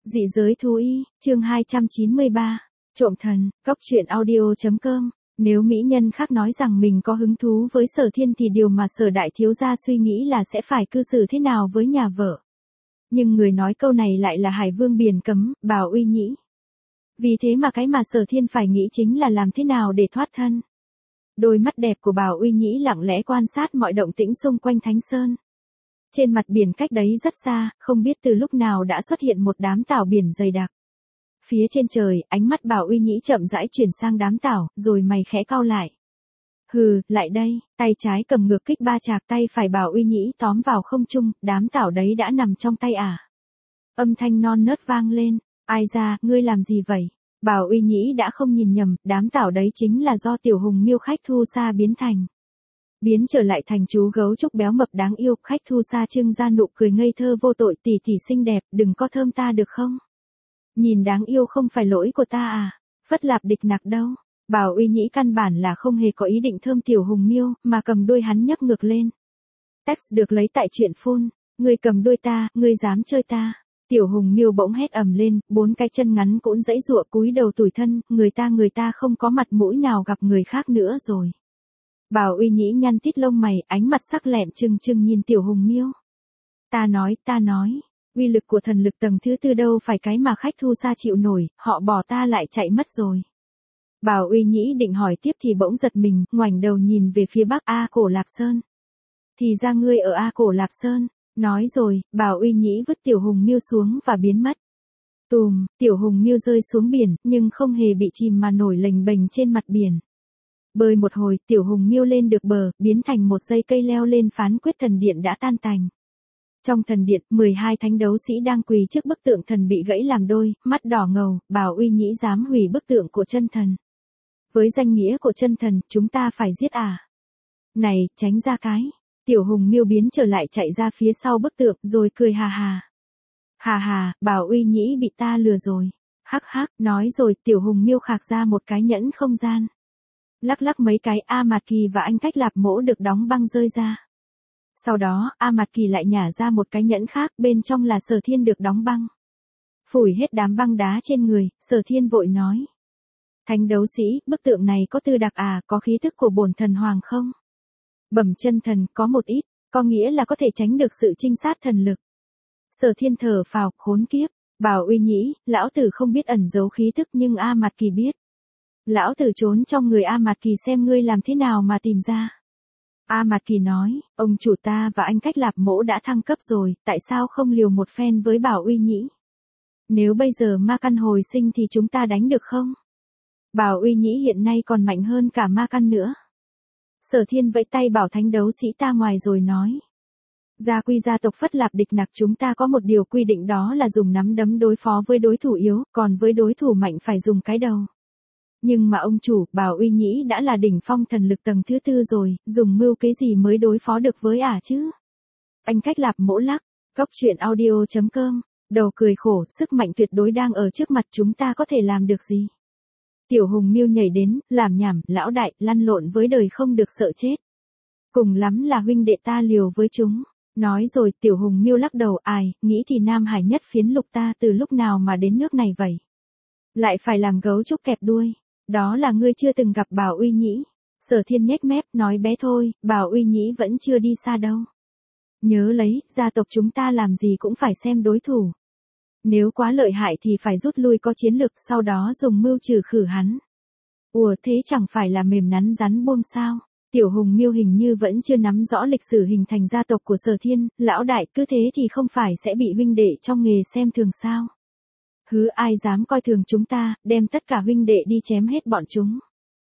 Dị giới thú y, chương 293, trộm thần, cóc truyện audio.com. Nếu mỹ nhân khác nói rằng mình có hứng thú với Sở Thiên thì điều mà Sở đại thiếu gia suy nghĩ là sẽ phải cư xử thế nào với nhà vợ. Nhưng người nói câu này lại là Hải Vương Biển Cấm, Bảo Uy Nhĩ. Vì thế mà cái mà Sở Thiên phải nghĩ chính là làm thế nào để thoát thân. Đôi mắt đẹp của Bảo Uy Nhĩ lặng lẽ quan sát mọi động tĩnh xung quanh Thánh Sơn. Trên mặt biển cách đấy rất xa, không biết từ lúc nào đã xuất hiện một đám tảo biển dày đặc. Phía trên trời, ánh mắt Bảo Uy Nhĩ chậm rãi chuyển sang đám tảo, rồi mày khẽ cau lại. Hừ, lại đây, tay trái cầm ngược kích ba chạc, tay phải Bảo Uy Nhĩ tóm vào không trung, đám tảo đấy đã nằm trong tay à. Âm thanh non nớt vang lên, ai ra, ngươi làm gì vậy? Bảo Uy Nhĩ đã không nhìn nhầm, đám tảo đấy chính là do Tiểu Hùng Miêu Khách Thu Sa biến thành. Biến trở lại thành chú gấu trúc béo mập đáng yêu, Khách Thu Sa trưng ra nụ cười ngây thơ vô tội, tỷ tỷ xinh đẹp, đừng có thơm ta được không? Nhìn đáng yêu không phải lỗi của ta à? Phất Lạp Địch Nặc đâu? Bảo Uy Nhĩ căn bản là không hề có ý định thơm Tiểu Hùng Miêu, mà cầm đuôi hắn nhấc ngược lên. Text được lấy tại truyện phun. Ngươi cầm đuôi ta, ngươi dám chơi ta? Tiểu Hùng Miêu bỗng hét ầm lên, bốn cái chân ngắn cũn giãy giụa cúi đầu tủi thân, người ta không có mặt mũi nào gặp người khác nữa rồi. Bảo Uy Nhĩ nhăn tít lông mày, ánh mặt sắc lẹm trừng trừng nhìn Tiểu Hùng Miêu. Ta nói, uy lực của thần lực tầng thứ tư đâu phải cái mà Khách Thu Sa chịu nổi, họ bỏ ta lại chạy mất rồi. Bảo Uy Nhĩ định hỏi tiếp thì bỗng giật mình, ngoảnh đầu nhìn về phía bắc A Cổ Lạp Sơn. Thì ra ngươi ở A Cổ Lạp Sơn. Nói rồi, Bảo Uy Nhĩ vứt Tiểu Hùng Miêu xuống và biến mất. Tùm, Tiểu Hùng Miêu rơi xuống biển, nhưng không hề bị chìm mà nổi lềnh bềnh trên mặt biển. Bơi một hồi, Tiểu Hùng Miêu lên được bờ, biến thành một dây cây leo lên phán quyết thần điện đã tan tành. Trong thần điện, 12 thánh đấu sĩ đang quỳ trước bức tượng thần bị gãy làm đôi, mắt đỏ ngầu, Bảo Uy Nhĩ dám hủy bức tượng của chân thần. Với danh nghĩa của chân thần, chúng ta phải giết à? Này, tránh ra cái. Tiểu Hùng Miêu biến trở lại chạy ra phía sau bức tượng, rồi cười hà hà. Hà hà, Bảo Uy Nhĩ bị ta lừa rồi. Hắc hắc, nói rồi, Tiểu Hùng Miêu khạc ra một cái nhẫn không gian. Lắc lắc mấy cái, A Mạt Kỳ và Anh Cách Lạp Mỗ được đóng băng rơi ra. Sau đó, A Mạt Kỳ lại nhả ra một cái nhẫn khác, bên trong là Sở Thiên được đóng băng. Phủi hết đám băng đá trên người, Sở Thiên vội nói. Thánh đấu sĩ, bức tượng này có tư đặc à, có khí thức của bổn thần hoàng không? Bẩm chân thần, có một ít, có nghĩa là có thể tránh được sự trinh sát thần lực. Sở Thiên thở phào, khốn kiếp. Bảo Uy Nhĩ, lão tử không biết ẩn giấu khí thức nhưng A Mạt Kỳ biết. Lão tử trốn trong người A Mạt Kỳ xem ngươi làm thế nào mà tìm ra. A Mạt Kỳ nói, ông chủ ta và Anh Cách Lạp Mỗ đã thăng cấp rồi, tại sao không liều một phen với Bảo Uy Nhĩ? Nếu bây giờ ma căn hồi sinh thì chúng ta đánh được không? Bảo Uy Nhĩ hiện nay còn mạnh hơn cả ma căn nữa. Sở Thiên vẫy tay bảo thánh đấu sĩ ta ngoài rồi nói. Gia quy gia tộc Phất Lạp Địch Nặc chúng ta có một điều quy định đó là dùng nắm đấm đối phó với đối thủ yếu, còn với đối thủ mạnh phải dùng cái đầu. Nhưng mà ông chủ, Bảo Uy Nhĩ đã là đỉnh phong thần lực tầng thứ tư rồi, dùng mưu kế gì mới đối phó được với ả chứ? Anh Cách Lạp Mỗ lắc, cóc truyện audio.com, đầu cười khổ, sức mạnh tuyệt đối đang ở trước mặt chúng ta có thể làm được gì? Tiểu Hùng Miêu nhảy đến, làm nhảm, lão đại, lăn lộn với đời không được sợ chết. Cùng lắm là huynh đệ ta liều với chúng. Nói rồi, Tiểu Hùng Miêu lắc đầu, ai, nghĩ thì Nam Hải nhất phiến lục ta từ lúc nào mà đến nước này vậy? Lại phải làm gấu trúc kẹp đuôi. Đó là ngươi chưa từng gặp Bảo Uy Nhĩ. Sở Thiên nhếch mép, nói bé thôi, Bảo Uy Nhĩ vẫn chưa đi xa đâu. Nhớ lấy, gia tộc chúng ta làm gì cũng phải xem đối thủ. Nếu quá lợi hại thì phải rút lui có chiến lược, sau đó dùng mưu trừ khử hắn. Ủa thế chẳng phải là mềm nắn rắn buông sao? Tiểu Hùng Miêu hình như vẫn chưa nắm rõ lịch sử hình thành gia tộc của Sở Thiên, lão đại cứ thế thì không phải sẽ bị huynh đệ trong nghề xem thường sao? Hứ, ai dám coi thường chúng ta, đem tất cả huynh đệ đi chém hết bọn chúng.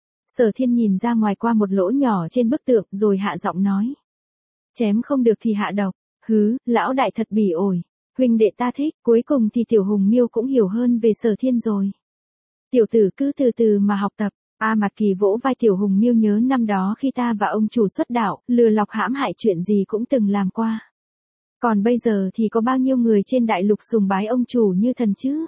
Sở Thiên nhìn ra ngoài qua một lỗ nhỏ trên bức tượng rồi hạ giọng nói. Chém không được thì hạ độc. Hứ, lão đại thật bỉ ổi. Huynh đệ ta thích, cuối cùng thì Tiểu Hùng Miêu cũng hiểu hơn về Sở Thiên rồi. Tiểu tử cứ từ từ mà học tập. A Mạt Kỳ vỗ vai Tiểu Hùng Miêu, nhớ năm đó khi ta và ông chủ xuất đạo, lừa lọc hãm hại chuyện gì cũng từng làm qua. Còn bây giờ thì có bao nhiêu người trên đại lục sùng bái ông chủ như thần chứ?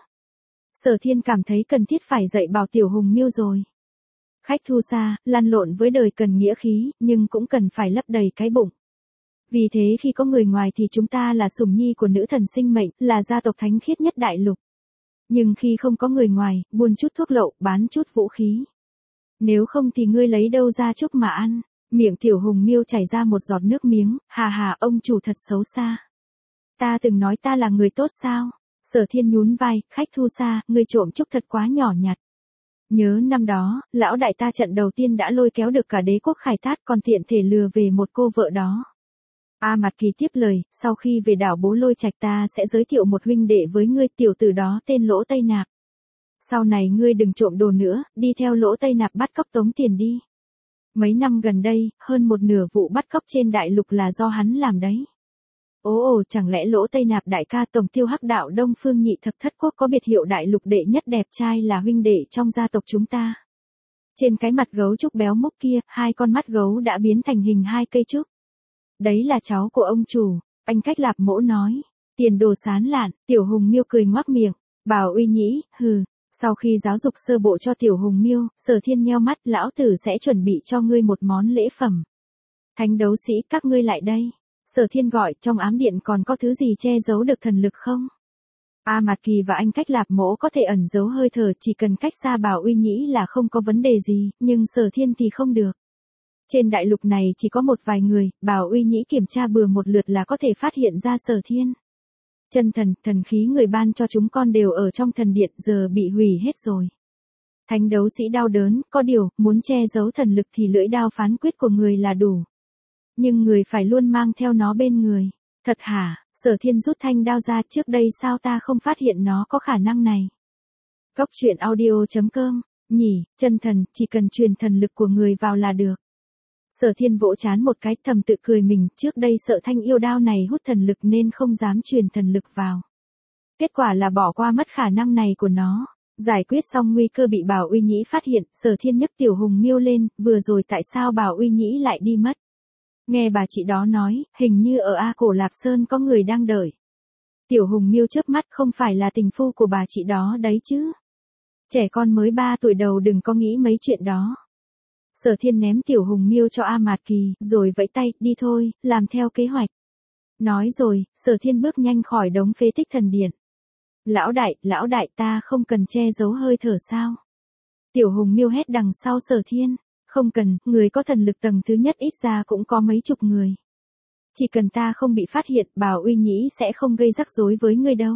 Sở Thiên cảm thấy cần thiết phải dạy bảo Tiểu Hùng Miêu rồi. Khách Thu Sa, lăn lộn với đời cần nghĩa khí, nhưng cũng cần phải lấp đầy cái bụng. Vì thế khi có người ngoài thì chúng ta là sủng nhi của nữ thần sinh mệnh, là gia tộc thánh khiết nhất đại lục. Nhưng khi không có người ngoài, buôn chút thuốc lậu, bán chút vũ khí. Nếu không thì ngươi lấy đâu ra chúc mà ăn. Miệng Tiểu Hùng Miêu chảy ra một giọt nước miếng, hà ông chủ thật xấu xa. Ta từng nói ta là người tốt sao? Sở Thiên nhún vai, khách thu xa, ngươi trộm chúc thật quá nhỏ nhặt. Nhớ năm đó, lão đại ta trận đầu tiên đã lôi kéo được cả đế quốc Khải Tát còn tiện thể lừa về một cô vợ đó. A Mạt Kỳ tiếp lời, sau khi về đảo Bố Lôi Trạch ta sẽ giới thiệu một huynh đệ với ngươi, tiểu tử đó tên Lỗ Tây Nạp. Sau này ngươi đừng trộm đồ nữa, đi theo Lỗ Tây Nạp bắt cóc tống tiền đi. Mấy năm gần đây, hơn một nửa vụ bắt cóc trên đại lục là do hắn làm đấy. Ồ, chẳng lẽ Lỗ Tây Nạp đại ca tổng tiêu hắc đạo Đông Phương Nhị Thập Thất Quốc có biệt hiệu đại lục đệ nhất đẹp trai là huynh đệ trong gia tộc chúng ta. Trên cái mặt gấu trúc béo mốc kia, hai con mắt gấu đã biến thành hình hai cây trúc. Đấy là cháu của ông chủ, anh Cách Lạp Mỗ nói. Tiền đồ sán lạn, Tiểu Hùng Miêu cười ngoác miệng. Bảo Uy Nhĩ, hừ. Sau khi giáo dục sơ bộ cho Tiểu Hùng Miêu, Sở Thiên nheo mắt, lão tử sẽ chuẩn bị cho ngươi một món lễ phẩm. Thánh đấu sĩ, các ngươi lại đây. Sở Thiên gọi, trong ám điện còn có thứ gì che giấu được thần lực không? A Mạt Kỳ và anh Cách Lạp Mỗ có thể ẩn giấu hơi thở, chỉ cần cách xa Bảo Uy Nhĩ là không có vấn đề gì, nhưng Sở Thiên thì không được. Trên đại lục này chỉ có một vài người, Bảo Uy Nhĩ kiểm tra bừa một lượt là có thể phát hiện ra Sở Thiên. Chân thần, thần khí người ban cho chúng con đều ở trong thần điện, giờ bị hủy hết rồi. Thánh đấu sĩ đau đớn, có điều, muốn che giấu thần lực thì lưỡi đao phán quyết của người là đủ. Nhưng người phải luôn mang theo nó bên người. Thật hả? Sở Thiên rút thanh đao ra, trước đây sao ta không phát hiện nó có khả năng này? Cốc truyện audio.com, nhỉ, chân thần, chỉ cần truyền thần lực của người vào là được. Sở Thiên vỗ trán một cái, thầm tự cười mình, trước đây sợ thanh yêu đao này hút thần lực nên không dám truyền thần lực vào. Kết quả là bỏ qua mất khả năng này của nó. Giải quyết xong nguy cơ bị Bảo Uy Nhĩ phát hiện, Sở Thiên nhấc Tiểu Hùng Miêu lên, vừa rồi tại sao Bảo Uy Nhĩ lại đi mất? Nghe bà chị đó nói, hình như ở A Cổ Lạp Sơn có người đang đợi. Tiểu Hùng Miêu chớp mắt, không phải là tình phu của bà chị đó đấy chứ. Trẻ con mới 3 tuổi đầu đừng có nghĩ mấy chuyện đó. Sở Thiên ném Tiểu Hùng Miêu cho A Mạt Kỳ, rồi vẫy tay, đi thôi, làm theo kế hoạch. Nói rồi, Sở Thiên bước nhanh khỏi đống phế tích thần điện. Lão đại ta không cần che giấu hơi thở sao? Tiểu Hùng Miêu hét đằng sau Sở Thiên. Không cần, người có thần lực tầng thứ nhất ít ra cũng có mấy chục người. Chỉ cần ta không bị phát hiện, Bảo Uy Nhĩ sẽ không gây rắc rối với ngươi đâu.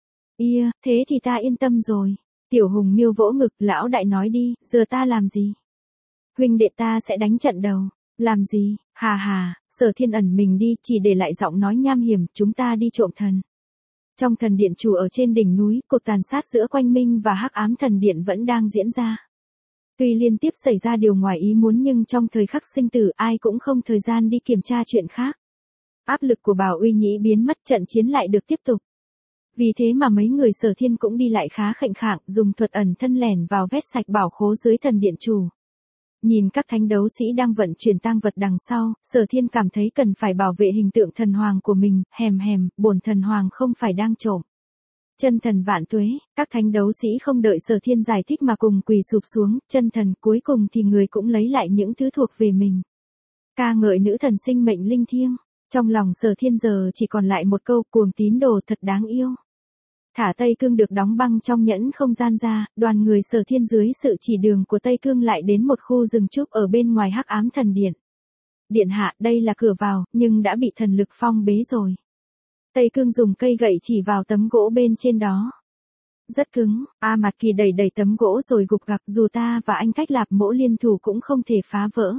Thế thì ta yên tâm rồi. Tiểu Hùng Miêu vỗ ngực, lão đại nói đi, giờ ta làm gì? Huynh đệ ta sẽ đánh trận đầu. Làm gì? Hà, Sở Thiên ẩn mình đi, chỉ để lại giọng nói nham hiểm, chúng ta đi trộm thần. Trong thần điện chủ ở trên đỉnh núi, cuộc tàn sát giữa Quanh Minh và Hắc Ám thần điện vẫn đang diễn ra. Tuy liên tiếp xảy ra điều ngoài ý muốn nhưng trong thời khắc sinh tử ai cũng không thời gian đi kiểm tra chuyện khác. Áp lực của Bảo Uy Nhĩ biến mất, trận chiến lại được tiếp tục. Vì thế mà mấy người Sở Thiên cũng đi lại khá khệnh khạng, dùng thuật ẩn thân lẻn vào vét sạch bảo khố dưới thần điện chủ. Nhìn các thánh đấu sĩ đang vận chuyển tang vật đằng sau, Sở Thiên cảm thấy cần phải bảo vệ hình tượng thần hoàng của mình, bổn thần hoàng không phải đang trộm. Chân thần vạn tuế, các thánh đấu sĩ không đợi Sở Thiên giải thích mà cùng quỳ sụp xuống, chân thần, cuối cùng thì người cũng lấy lại những thứ thuộc về mình. Ca ngợi nữ thần sinh mệnh linh thiêng, trong lòng Sở Thiên giờ chỉ còn lại một câu, cuồng tín đồ thật đáng yêu. Thả Tây Cương được đóng băng trong nhẫn không gian ra, đoàn người Sở Thiên dưới sự chỉ đường của Tây Cương lại đến một khu rừng trúc ở bên ngoài Hắc Ám thần điện. Điện hạ, đây là cửa vào, nhưng đã bị thần lực phong bế rồi. Tây Cương dùng cây gậy chỉ vào tấm gỗ bên trên đó. Rất cứng, A Mạt Kỳ đẩy tấm gỗ rồi gục gặc, dù ta và anh Cách Lạp Mỗ liên thủ cũng không thể phá vỡ.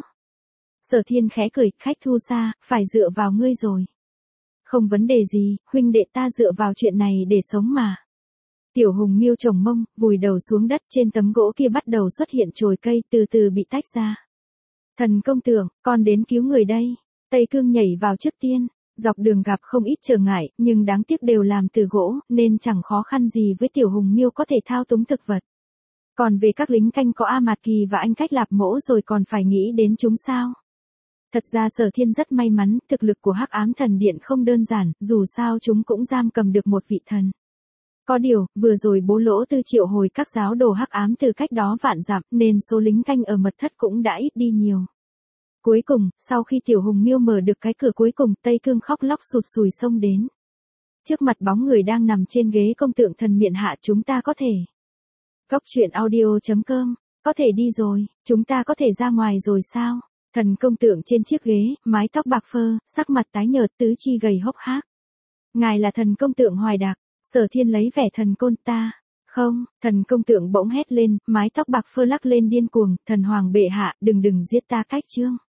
Sở Thiên khẽ cười, khách thu xa, phải dựa vào ngươi rồi. Không vấn đề gì, huynh đệ ta dựa vào chuyện này để sống mà. Tiểu Hùng Miêu chồng mông, vùi đầu xuống đất, trên tấm gỗ kia bắt đầu xuất hiện chồi cây, từ từ bị tách ra. Thần công tưởng, con đến cứu người đây. Tây Cương nhảy vào trước tiên. Dọc đường gặp không ít trở ngại, nhưng đáng tiếc đều làm từ gỗ, nên chẳng khó khăn gì với Tiểu Hùng Miêu có thể thao túng thực vật. Còn về các lính canh có A Mạt Kỳ và anh Cách Lạp Mỗ rồi còn phải nghĩ đến chúng sao? Thật ra Sở Thiên rất may mắn, thực lực của Hắc Ám thần điện không đơn giản, dù sao chúng cũng giam cầm được một vị thần. Có điều, vừa rồi Bố Lỗ Tư triệu hồi các giáo đồ Hắc Ám từ cách đó vạn dặm, nên số lính canh ở mật thất cũng đã ít đi nhiều. Cuối cùng, sau khi Tiểu Hùng Miêu mở được cái cửa cuối cùng, Tây Cương khóc lóc sụt sùi xông đến. Trước mặt bóng người đang nằm trên ghế công tượng thần miện hạ, chúng ta có thể. Cốc truyện audio.com, có thể đi rồi, chúng ta có thể ra ngoài rồi sao? Thần công tượng trên chiếc ghế, mái tóc bạc phơ, sắc mặt tái nhợt, tứ chi gầy hốc hác. Ngài là thần công tượng Hoài Đạc. Sở Thiên lấy vẻ thần côn. Ta. Không, thần công tượng bỗng hét lên, mái tóc bạc phơ lắc lên điên cuồng, thần hoàng bệ hạ, đừng giết ta. Cách chương